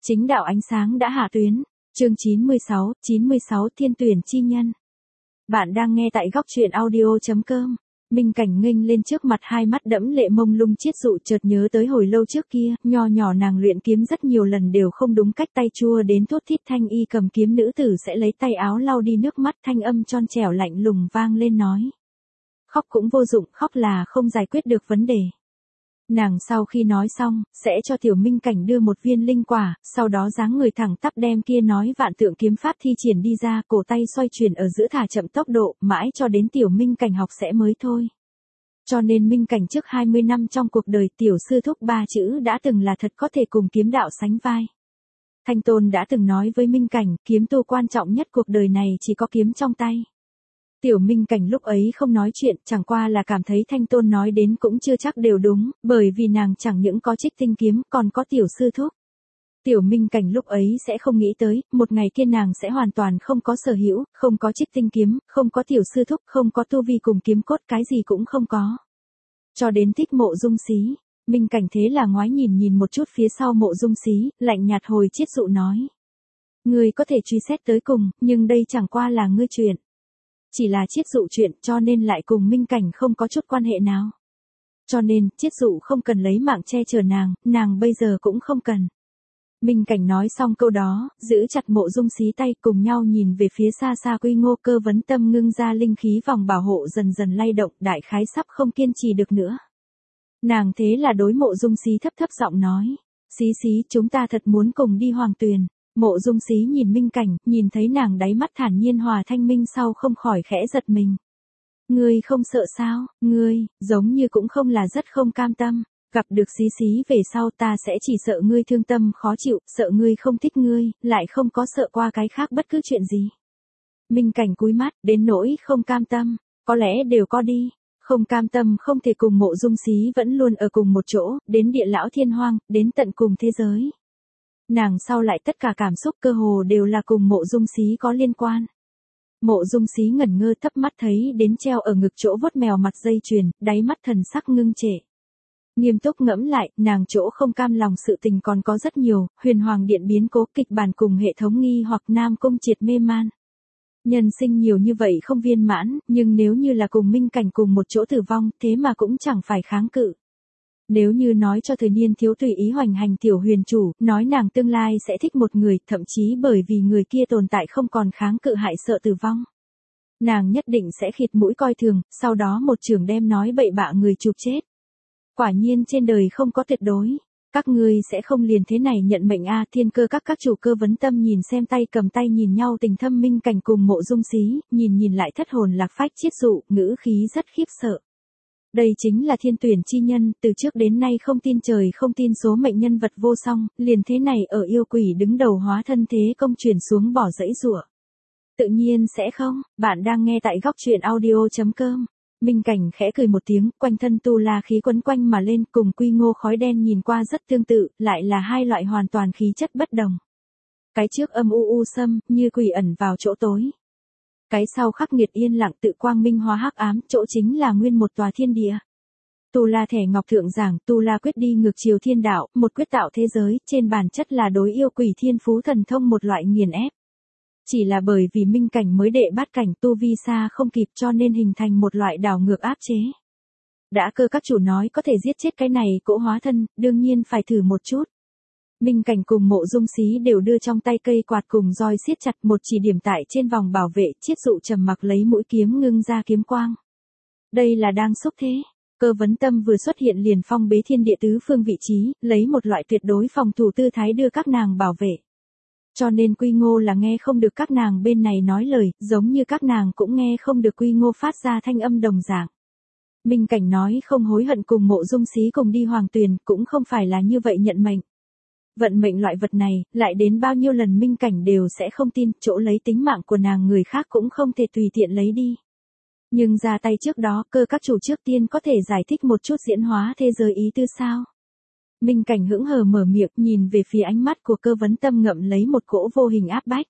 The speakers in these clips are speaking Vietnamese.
Chính đạo ánh sáng đã hạ tuyến. Chương 96 Thiên tuyển chi nhân. Bạn đang nghe tại góc truyện audio.com. Minh Cảnh nghênh lên trước mặt, hai mắt đẫm lệ mông lung chiết dụ, chợt nhớ tới hồi lâu trước kia, nho nhỏ nàng luyện kiếm rất nhiều lần đều không đúng cách, tay chua đến thốt thít, thanh y cầm kiếm nữ tử sẽ lấy tay áo lau đi nước mắt, thanh âm tròn trẻo lạnh lùng vang lên nói. Khóc cũng vô dụng, khóc là không giải quyết được vấn đề. Nàng sau khi nói xong, sẽ cho tiểu Minh Cảnh đưa một viên linh quả, sau đó dáng người thẳng tắp đem kia nói vạn tượng kiếm pháp thi triển đi ra, cổ tay xoay chuyển ở giữa thả chậm tốc độ, mãi cho đến tiểu Minh Cảnh học sẽ mới thôi. Cho nên Minh Cảnh trước 20 năm trong cuộc đời tiểu sư thúc ba chữ đã từng là thật có thể cùng kiếm đạo sánh vai. Thanh Tôn đã từng nói với Minh Cảnh, kiếm tu quan trọng nhất cuộc đời này chỉ có kiếm trong tay. Tiểu Minh Cảnh lúc ấy không nói chuyện, chẳng qua là cảm thấy Thanh Tôn nói đến cũng chưa chắc đều đúng, bởi vì nàng chẳng những có Trích Tinh kiếm, còn có tiểu sư thúc. Tiểu Minh Cảnh lúc ấy sẽ không nghĩ tới, một ngày kia nàng sẽ hoàn toàn không có sở hữu, không có Trích Tinh kiếm, không có tiểu sư thúc, không có tu vi cùng kiếm cốt, cái gì cũng không có. Cho đến Thích Mộ Dung Xí, Minh Cảnh thế là ngoái nhìn một chút phía sau Mộ Dung Xí, lạnh nhạt hồi chiết dụ nói. Ngươi có thể truy xét tới cùng, nhưng đây chẳng qua là ngươi chuyện. Chỉ là chiết dụ chuyện, cho nên lại cùng Minh Cảnh không có chút quan hệ nào. Cho nên, chiết dụ không cần lấy mạng che chở nàng bây giờ cũng không cần. Minh Cảnh nói xong câu đó, giữ chặt Mộ Dung Xí tay, cùng nhau nhìn về phía xa xa Quy Ngô. Cơ Vấn Tâm ngưng ra linh khí vòng bảo hộ dần dần lay động, đại khái sắp không kiên trì được nữa. Nàng thế là đối Mộ Dung Xí thấp thấp giọng nói, Xí Xí, chúng ta thật muốn cùng đi Hoàng Tuyền. Mộ Dung Xí nhìn Minh Cảnh, nhìn thấy nàng đáy mắt thản nhiên hòa thanh minh sau không khỏi khẽ giật mình. Ngươi không sợ sao, ngươi, giống như cũng không là rất không cam tâm, gặp được Xí Xí về sau ta sẽ chỉ sợ ngươi thương tâm khó chịu, sợ ngươi không thích ngươi, lại không có sợ qua cái khác bất cứ chuyện gì. Minh Cảnh cúi mắt, đến nỗi không cam tâm, có lẽ đều có đi. Không cam tâm không thể cùng Mộ Dung Xí vẫn luôn ở cùng một chỗ, đến địa lão thiên hoang, đến tận cùng thế giới. Nàng sau lại tất cả cảm xúc cơ hồ đều là cùng Mộ Dung Xí có liên quan. Mộ Dung Xí ngẩn ngơ thấp mắt thấy đến treo ở ngực chỗ vuốt mèo mặt dây chuyền, đáy mắt thần sắc ngưng trệ. Nghiêm túc ngẫm lại, nàng chỗ không cam lòng sự tình còn có rất nhiều, Huyền Hoàng Điện biến cố, kịch bản cùng hệ thống nghi hoặc Nam Cung triệt mê man. Nhân sinh nhiều như vậy không viên mãn, nhưng nếu như là cùng Minh Cảnh cùng một chỗ tử vong, thế mà cũng chẳng phải kháng cự. Nếu như nói cho thời niên thiếu tùy ý hoành hành tiểu huyền chủ, nói nàng tương lai sẽ thích một người, thậm chí bởi vì người kia tồn tại không còn kháng cự hại sợ tử vong. Nàng nhất định sẽ khịt mũi coi thường, sau đó một chưởng đem nói bậy bạ người chụp chết. Quả nhiên trên đời không có tuyệt đối. Các ngươi sẽ không liền thế này nhận mệnh a. Thiên Cơ các chủ Cơ Vấn Tâm nhìn xem tay cầm tay nhìn nhau tình thâm Minh Cảnh cùng Mộ Dung Xí, nhìn lại thất hồn lạc phách chiết dụ, ngữ khí rất khiếp sợ. Đây chính là thiên tuyển chi nhân, từ trước đến nay không tin trời không tin số mệnh nhân vật vô song, liền thế này ở yêu quỷ đứng đầu hóa thân thế công truyền xuống bỏ dãy rủa. Tự nhiên sẽ không, bạn đang nghe tại góc truyện audio.com. Minh Cảnh khẽ cười một tiếng, quanh thân tu la khí quấn quanh mà lên, cùng Quy Ngô khói đen nhìn qua rất tương tự, lại là hai loại hoàn toàn khí chất bất đồng. Cái trước âm u sâm, như quỷ ẩn vào chỗ tối. Cái sau khắc nghiệt yên lặng tự quang minh hóa hắc ám, chỗ chính là nguyên một tòa thiên địa. Tu La thẻ ngọc thượng giảng, Tu La quyết đi ngược chiều thiên đạo, một quyết tạo thế giới, trên bản chất là đối yêu quỷ thiên phú thần thông một loại nghiền ép. Chỉ là bởi vì Minh Cảnh mới đệ bát cảnh tu vi xa không kịp cho nên hình thành một loại đảo ngược áp chế. Đã Cơ các chủ nói có thể giết chết cái này cỗ hóa thân, đương nhiên phải thử một chút. Minh Cảnh cùng Mộ Dung Xí đều đưa trong tay cây quạt cùng roi siết chặt, một chỉ điểm tại trên vòng bảo vệ, chiết dụ trầm mặc lấy mũi kiếm ngưng ra kiếm quang. Đây là đang xúc thế. Cơ Vấn Tâm vừa xuất hiện liền phong bế thiên địa tứ phương vị trí, lấy một loại tuyệt đối phòng thủ tư thái đưa các nàng bảo vệ. Cho nên Quy Ngô là nghe không được các nàng bên này nói lời, giống như các nàng cũng nghe không được Quy Ngô phát ra thanh âm đồng dạng. Minh Cảnh nói không hối hận cùng Mộ Dung Xí cùng đi Hoàng Tuyền, cũng không phải là như vậy nhận mệnh. Vận mệnh loại vật này, lại đến bao nhiêu lần Minh Cảnh đều sẽ không tin, chỗ lấy tính mạng của nàng người khác cũng không thể tùy tiện lấy đi. Nhưng ra tay trước đó, Cơ các chủ trước tiên có thể giải thích một chút diễn hóa thế giới ý tư sao? Minh Cảnh hững hờ mở miệng, nhìn về phía ánh mắt của Cơ Vấn Tâm ngậm lấy một cỗ vô hình áp bách.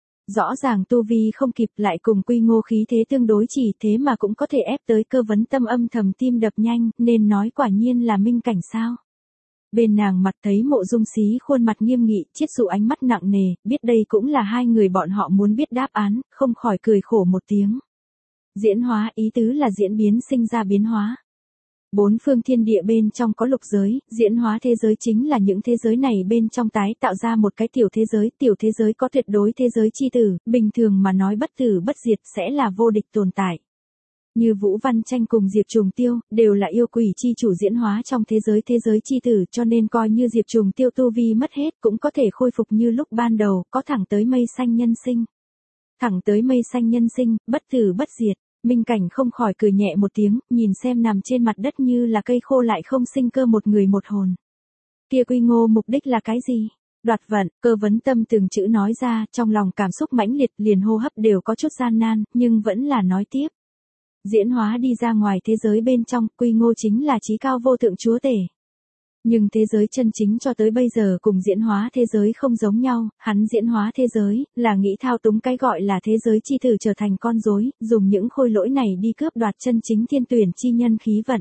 Rõ ràng tu vi không kịp, lại cùng Quy Ngô khí thế tương đối chỉ, thế mà cũng có thể ép tới Cơ Vấn Tâm âm thầm tim đập nhanh, nên nói quả nhiên là Minh Cảnh sao? Bên nàng mặt thấy Mộ Dung Xí khuôn mặt nghiêm nghị, Chiết Dụ ánh mắt nặng nề, biết đây cũng là hai người bọn họ muốn biết đáp án, không khỏi cười khổ một tiếng. Diễn hóa ý tứ là diễn biến sinh ra biến hóa. Bốn phương thiên địa bên trong có lục giới, diễn hóa thế giới chính là những thế giới này bên trong tái tạo ra một cái tiểu thế giới có tuyệt đối thế giới chi tử, bình thường mà nói bất tử bất diệt sẽ là vô địch tồn tại. Như Vũ Văn Tranh cùng Diệp Trùng Tiêu, đều là yêu quỷ chi chủ diễn hóa trong thế giới chi tử, cho nên coi như Diệp Trùng Tiêu tu vi mất hết cũng có thể khôi phục như lúc ban đầu, có thẳng tới mây xanh nhân sinh. Thẳng tới mây xanh nhân sinh, bất tử bất diệt. Minh Cảnh không khỏi cười nhẹ một tiếng, nhìn xem nằm trên mặt đất như là cây khô lại không sinh cơ một người một hồn. Kia Quy Ngô mục đích là cái gì? Đoạt vận, Cơ Vấn Tâm từng chữ nói ra, trong lòng cảm xúc mãnh liệt, liền hô hấp đều có chút gian nan, nhưng vẫn là nói tiếp. Diễn hóa đi ra ngoài thế giới bên trong, Quy Ngô chính là chí cao vô thượng chúa tể. Nhưng thế giới chân chính cho tới bây giờ cùng diễn hóa thế giới không giống nhau, hắn diễn hóa thế giới, là nghĩ thao túng cái gọi là thế giới chi tử trở thành con rối, dùng những khôi lỗi này đi cướp đoạt chân chính thiên tuyển chi nhân khí vận.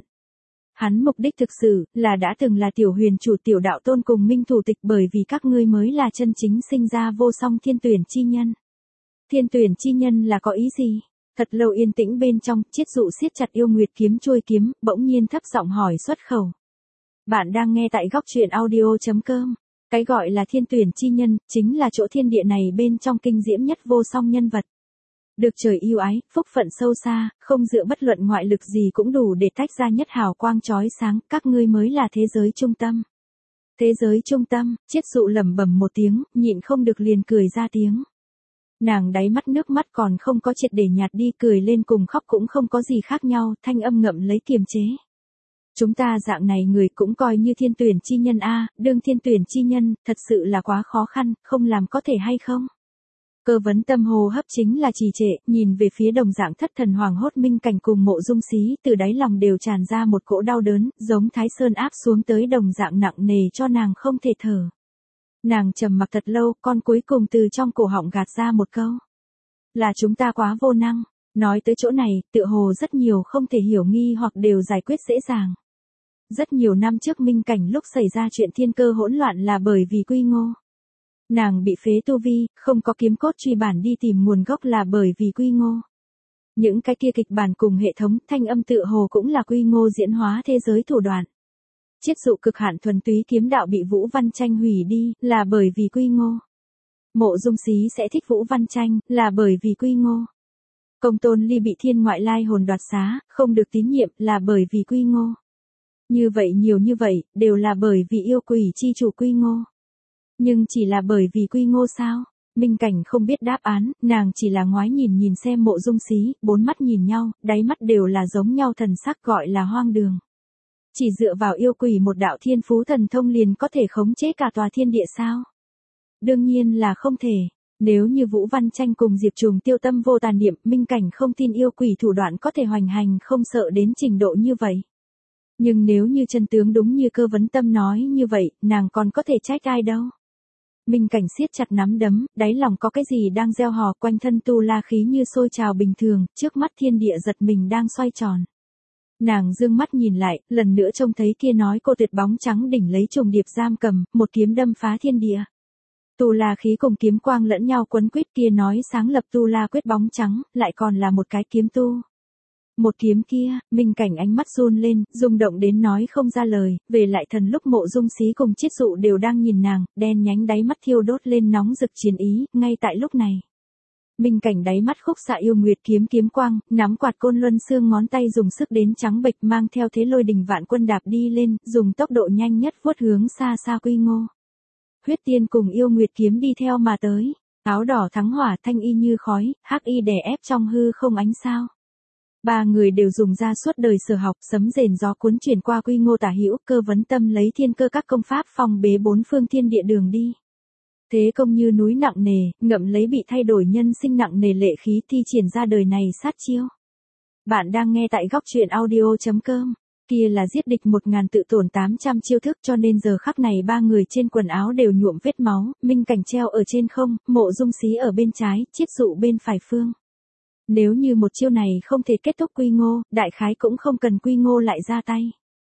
Hắn mục đích thực sự, là đã từng là tiểu huyền chủ tiểu đạo tôn cùng minh thủ tịch bởi vì các ngươi mới là chân chính sinh ra vô song thiên tuyển chi nhân. Thiên tuyển chi nhân là có ý gì? Thật lâu yên tĩnh bên trong, Chiết Dụ siết chặt yêu nguyệt kiếm chuôi kiếm, bỗng nhiên thấp giọng hỏi xuất khẩu. Bạn đang nghe tại góc truyện audio.com. Cái gọi là thiên tuyển chi nhân, chính là chỗ thiên địa này bên trong kinh diễm nhất vô song nhân vật. Được trời yêu ái, phúc phận sâu xa, không dựa bất luận ngoại lực gì cũng đủ để tách ra nhất hào quang chói sáng, các ngươi mới là thế giới trung tâm. Thế giới trung tâm, Chiết Dụ lẩm bẩm một tiếng, nhịn không được liền cười ra tiếng. Nàng đáy mắt nước mắt còn không có triệt để nhạt đi, cười lên cùng khóc cũng không có gì khác nhau, thanh âm ngậm lấy kiềm chế. Chúng ta dạng này người cũng coi như thiên tuyển chi nhân a, đương thiên tuyển chi nhân, thật sự là quá khó khăn, không làm có thể hay không? Cơ Vấn Tâm hô hấp chính là trì trệ, nhìn về phía đồng dạng thất thần hoàng hốt Minh Cảnh cùng Mộ Dung Xí, từ đáy lòng đều tràn ra một cỗ đau đớn, giống Thái Sơn áp xuống tới đồng dạng nặng nề cho nàng không thể thở. Nàng trầm mặc thật lâu, con cuối cùng từ trong cổ họng gạt ra một câu. Là chúng ta quá vô năng. Nói tới chỗ này, tựa hồ rất nhiều không thể hiểu nghi hoặc đều giải quyết dễ dàng. Rất nhiều năm trước Minh Cảnh lúc xảy ra chuyện thiên cơ hỗn loạn là bởi vì Quy Ngô. Nàng bị phế tu vi, không có kiếm cốt truy bản đi tìm nguồn gốc là bởi vì Quy Ngô. Những cái kia kịch bản cùng hệ thống thanh âm tựa hồ cũng là Quy Ngô diễn hóa thế giới thủ đoạn. Chiết Dụ cực hạn thuần túy kiếm đạo bị Vũ Văn Tranh hủy đi, là bởi vì Quy Ngô. Mộ Dung Xí sẽ thích Vũ Văn Tranh, là bởi vì Quy Ngô. Công Tôn Ly bị thiên ngoại lai hồn đoạt xá, không được tín nhiệm, là bởi vì Quy Ngô. Như vậy nhiều như vậy, đều là bởi vì yêu quỷ chi chủ Quy Ngô. Nhưng chỉ là bởi vì Quy Ngô sao? Minh Cảnh không biết đáp án, nàng chỉ là ngoái nhìn xem Mộ Dung Xí, bốn mắt nhìn nhau, đáy mắt đều là giống nhau thần sắc gọi là hoang đường. Chỉ dựa vào yêu quỷ một đạo thiên phú thần thông liền có thể khống chế cả tòa thiên địa sao? Đương nhiên là không thể. Nếu như Vũ Văn Tranh cùng Diệp Trùng Tiêu tâm vô tàn niệm, Minh Cảnh không tin yêu quỷ thủ đoạn có thể hoành hành không sợ đến trình độ như vậy. Nhưng nếu như chân tướng đúng như Cơ Vấn Tâm nói như vậy, nàng còn có thể trách ai đâu. Minh Cảnh siết chặt nắm đấm, đáy lòng có cái gì đang gieo hò, quanh thân tu la khí như sôi trào bình thường, trước mắt thiên địa giật mình đang xoay tròn. Nàng dương mắt nhìn lại, lần nữa trông thấy kia nói cô tuyệt bóng trắng đỉnh lấy trùng điệp giam cầm, một kiếm đâm phá thiên địa. Tu la khí cùng kiếm quang lẫn nhau quấn quýt, kia nói sáng lập tu la quyết bóng trắng, lại còn là một cái kiếm tu. Một kiếm kia, Minh Cảnh ánh mắt run lên, rung động đến nói không ra lời, về lại thần lúc Mộ Dung Xí cùng Chiết Dụ đều đang nhìn nàng, đen nhánh đáy mắt thiêu đốt lên nóng rực chiến ý, ngay tại lúc này. Minh Cảnh đáy mắt khúc xạ yêu nguyệt kiếm quang, nắm quạt côn luân xương ngón tay dùng sức đến trắng bệch mang theo thế lôi đình vạn quân đạp đi lên, dùng tốc độ nhanh nhất vuốt hướng xa xa Quy Ngô. Huyết Tiên cùng yêu nguyệt kiếm đi theo mà tới, áo đỏ thắng hỏa thanh y như khói, hắc y đè ép trong hư không ánh sao. Ba người đều dùng ra suốt đời sở học, sấm rền gió cuốn chuyển qua Quy Ngô tả hữu, Cơ Vấn Tâm lấy thiên cơ các công pháp phong bế bốn phương thiên địa đường đi. Thế công như núi nặng nề, ngậm lấy bị thay đổi nhân sinh nặng nề lệ khí thi triển ra đời này sát chiêu. Bạn đang nghe tại góc truyện audio.com. Kia là giết địch 1000 tự tổn 800 chiêu thức, cho nên giờ khắc này ba người trên quần áo đều nhuộm vết máu, Minh Cảnh treo ở trên không, Mộ Dung Xí ở bên trái, Chiết Dụ bên phải phương. Nếu như một chiêu này không thể kết thúc Quy Ngô, đại khái cũng không cần Quy Ngô lại ra tay.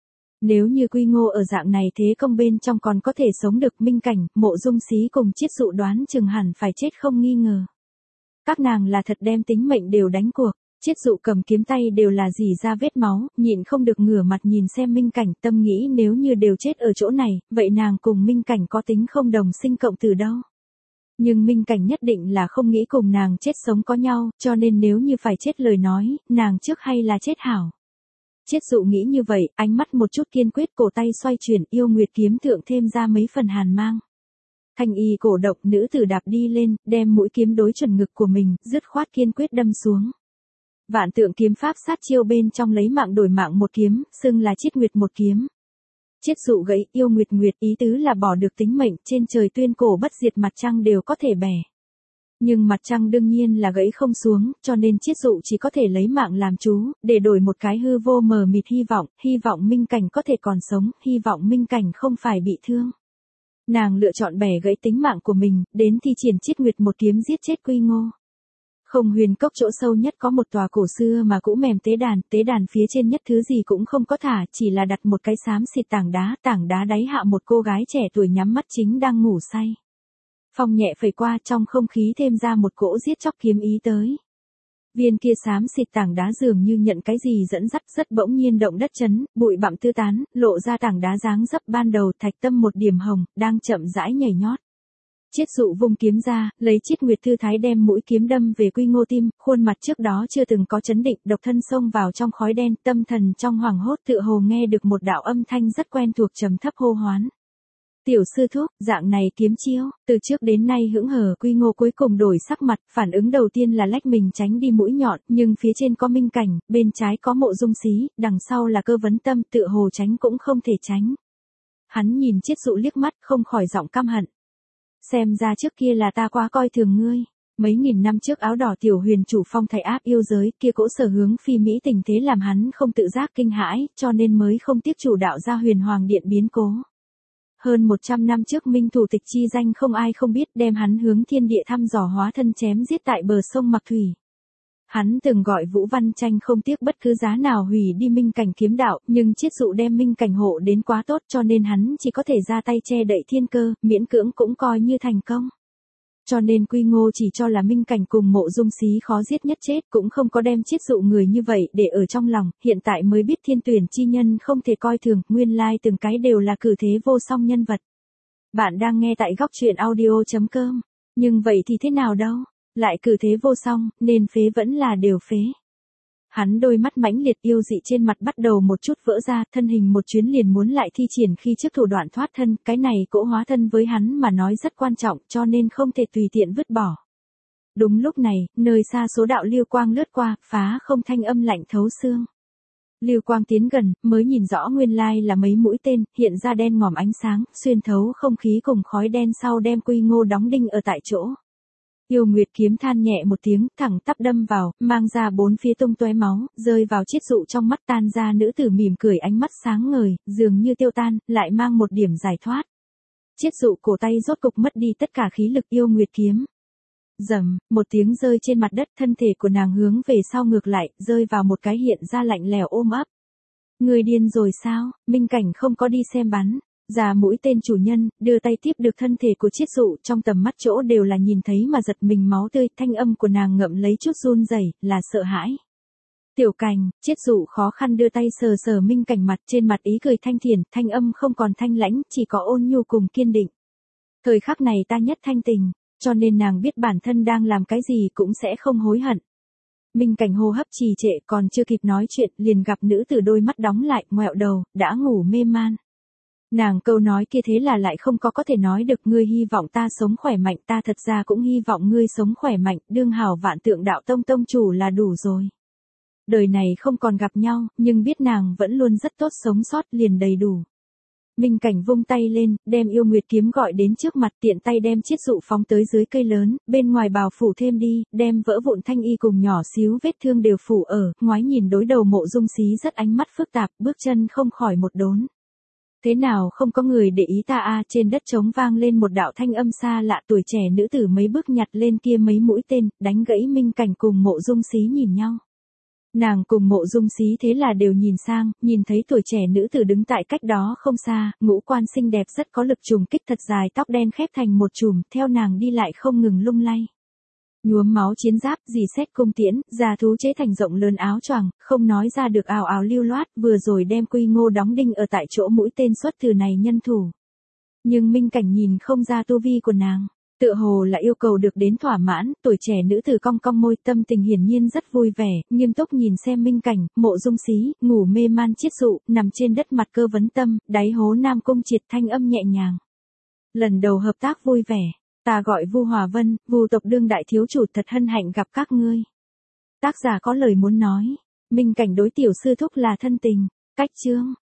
Nếu như Quy Ngô ở dạng này thế công bên trong còn có thể sống được, Minh Cảnh, Mộ Dung Xí cùng Chiết Dụ đoán chừng hẳn phải chết không nghi ngờ. Các nàng là thật đem tính mệnh đều đánh cuộc. Chiết Dụ cầm kiếm tay đều là rỉ ra vết máu, nhịn không được ngửa mặt nhìn xem Minh Cảnh, tâm nghĩ nếu như đều chết ở chỗ này, vậy nàng cùng Minh Cảnh có tính không đồng sinh cộng tử đâu. Nhưng Minh Cảnh nhất định là không nghĩ cùng nàng chết sống có nhau, cho nên nếu như phải chết lời nói, nàng trước hay là chết hảo. Chiết Dụ nghĩ như vậy, ánh mắt một chút kiên quyết, cổ tay xoay chuyển, yêu nguyệt kiếm thượng thêm ra mấy phần hàn mang. Thanh y cổ độc nữ tử đạp đi lên, đem mũi kiếm đối chuẩn ngực của mình, dứt khoát kiên quyết đâm xuống. Vạn tượng kiếm pháp sát chiêu bên trong lấy mạng đổi mạng một kiếm, xưng là Chiết Nguyệt một kiếm. Chiết Dụ gãy, yêu nguyệt nguyệt ý tứ là bỏ được tính mệnh, trên trời tuyên cổ bất diệt mặt trăng đều có thể bẻ. Nhưng mặt trăng đương nhiên là gãy không xuống, cho nên Chiết Dụ chỉ có thể lấy mạng làm chú, để đổi một cái hư vô mờ mịt hy vọng Minh Cảnh có thể còn sống, hy vọng Minh Cảnh không phải bị thương. Nàng lựa chọn bẻ gãy tính mạng của mình, đến thi triển Chiết Nguyệt một kiếm giết chết Quy Ngô. Không huyền cốc chỗ sâu nhất có một tòa cổ xưa mà cũ mềm tế đàn phía trên nhất thứ gì cũng không có thả, chỉ là đặt một cái xám xịt tảng đá đáy hạ một cô gái trẻ tuổi nhắm mắt chính đang ngủ say. Phong nhẹ phẩy qua, trong không khí thêm ra một cỗ giết chóc kiếm ý tới. Viên kia xám xịt tảng đá dường như nhận cái gì dẫn dắt, rất bỗng nhiên động đất chấn, bụi bặm tứ tán, lộ ra tảng đá dáng dấp ban đầu, thạch tâm một điểm hồng, đang chậm rãi nhảy nhót. Chiết Dụ vung kiếm ra, lấy Chiết Nguyệt thư thái đem mũi kiếm đâm về Quy Ngô tim, khuôn mặt trước đó chưa từng có chấn định, độc thân xông vào trong khói đen, tâm thần trong hoảng hốt tựa hồ nghe được một đạo âm thanh rất quen thuộc trầm thấp hô hoán. Tiểu sư thúc, dạng này kiếm chiêu, từ trước đến nay hững hờ. Quy Ngô cuối cùng đổi sắc mặt, phản ứng đầu tiên là lách mình tránh đi mũi nhọn, nhưng phía trên có Minh Cảnh, bên trái có Mộ Dung Xí, đằng sau là Cơ Vấn Tâm, tựa hồ tránh cũng không thể tránh. Hắn nhìn Chiết Dụ liếc mắt, không khỏi giọng căm hận. Xem ra trước kia là ta quá coi thường ngươi. Mấy nghìn năm trước áo đỏ tiểu huyền chủ phong thầy áp yêu giới kia cỗ sở hướng phi mỹ tình thế làm hắn không tự giác kinh hãi, cho nên mới không tiếc chủ đạo ra huyền hoàng điện biến cố. Hơn 100 năm trước minh thủ tịch chi danh không ai không biết, đem hắn hướng thiên địa thăm dò hóa thân chém giết tại bờ sông Mạc Thủy. Hắn từng gọi Vũ Văn Tranh không tiếc bất cứ giá nào hủy đi Minh Cảnh kiếm đạo, nhưng Chiết Dụ đem Minh Cảnh hộ đến quá tốt cho nên hắn chỉ có thể ra tay che đậy thiên cơ, miễn cưỡng cũng coi như thành công. Cho nên Quy Ngô chỉ cho là Minh Cảnh cùng Mộ Dung Xí khó giết nhất chết, cũng không có đem Chiết Dụ người như vậy để ở trong lòng, hiện tại mới biết thiên tuyển chi nhân không thể coi thường, nguyên lai từng cái đều là cử thế vô song nhân vật. Bạn đang nghe tại góc truyện audio.com, nhưng vậy thì thế nào đâu? Lại cử thế vô song, nên phế vẫn là đều phế. Hắn đôi mắt mãnh liệt yêu dị trên mặt bắt đầu một chút vỡ ra, thân hình một chuyến liền muốn lại thi triển khi trước thủ đoạn thoát thân, cái này cỗ hóa thân với hắn mà nói rất quan trọng cho nên không thể tùy tiện vứt bỏ. Đúng lúc này, nơi xa số đạo lưu quang lướt qua, phá không thanh âm lạnh thấu xương. Lưu quang tiến gần, mới nhìn rõ nguyên lai là mấy mũi tên, hiện ra đen ngòm ánh sáng, xuyên thấu không khí cùng khói đen sau đem Quy Ngô đóng đinh ở tại chỗ. Yêu Nguyệt kiếm than nhẹ một tiếng, thẳng tắp đâm vào, mang ra bốn phía tung tóe máu, rơi vào Chiết Dụ trong mắt, tan ra nữ tử mỉm cười, ánh mắt sáng ngời, dường như tiêu tan, lại mang một điểm giải thoát. Chiết Dụ cổ tay rốt cục mất đi tất cả khí lực. Yêu Nguyệt kiếm. Rầm, một tiếng rơi trên mặt đất, thân thể của nàng hướng về sau ngược lại, rơi vào một cái hiện ra lạnh lẽo ôm ấp. Người điên rồi sao? Minh Cảnh không có đi xem bắn. Già mũi tên chủ nhân, đưa tay tiếp được thân thể của Chiết Dụ, trong tầm mắt chỗ đều là nhìn thấy mà giật mình máu tươi, thanh âm của nàng ngậm lấy chút run rẩy, là sợ hãi. Tiểu Cảnh, Chiết Dụ khó khăn đưa tay sờ sờ Minh Cảnh mặt, trên mặt ý cười thanh thiền, thanh âm không còn thanh lãnh, chỉ có ôn nhu cùng kiên định. Thời khắc này ta nhất thanh tình, cho nên nàng biết bản thân đang làm cái gì cũng sẽ không hối hận. Minh Cảnh hô hấp trì trệ, còn chưa kịp nói chuyện, liền gặp nữ tử đôi mắt đóng lại, ngoẹo đầu, đã ngủ mê man. Nàng câu nói kia thế là lại không có thể nói được, ngươi hy vọng ta sống khỏe mạnh, ta thật ra cũng hy vọng ngươi sống khỏe mạnh, đương hào vạn tượng đạo tông tông chủ là đủ rồi. Đời này không còn gặp nhau, nhưng biết nàng vẫn luôn rất tốt, sống sót liền đầy đủ. Minh Cảnh vung tay lên, đem Yêu Nguyệt kiếm gọi đến trước mặt, tiện tay đem Chiết Dụ phóng tới dưới cây lớn, bên ngoài bào phủ thêm đi, đem vỡ vụn thanh y cùng nhỏ xíu vết thương đều phủ ở, ngoái nhìn đối đầu Mộ Dung Xí rất ánh mắt phức tạp, bước chân không khỏi một đốn. Thế nào không có người để ý ta a? Trên đất trống vang lên một đạo thanh âm xa lạ, tuổi trẻ nữ tử mấy bước nhặt lên kia mấy mũi tên, đánh gãy Minh Cảnh cùng Mộ Dung Xí nhìn nhau. Nàng cùng Mộ Dung Xí thế là đều nhìn sang, nhìn thấy tuổi trẻ nữ tử đứng tại cách đó không xa, ngũ quan xinh đẹp rất có lực trùng kích, thật dài tóc đen khép thành một chùm, theo nàng đi lại không ngừng lung lay. Nhuốm máu chiến giáp, dì xét cung tiễn, già thú chế thành rộng lớn áo choàng, không nói ra được ào ào lưu loát, vừa rồi đem Quy Ngô đóng đinh ở tại chỗ mũi tên xuất từ này nhân thủ. Nhưng Minh Cảnh nhìn không ra tu vi của nàng. Tựa hồ là yêu cầu được đến thỏa mãn, tuổi trẻ nữ tử cong cong môi, tâm tình hiển nhiên rất vui vẻ, nghiêm túc nhìn xem Minh Cảnh, Mộ Dung Xí, ngủ mê man chiết dụ, nằm trên đất mặt cơ vấn tâm, đáy hố Nam Cung Triệt thanh âm nhẹ nhàng. Lần đầu hợp tác vui vẻ, ta gọi Vu Hòa Vân, Vu tộc đương đại thiếu chủ, thật hân hạnh gặp các ngươi. Tác giả có lời muốn nói, Minh Cảnh đối tiểu sư thúc là thân tình, cách chương.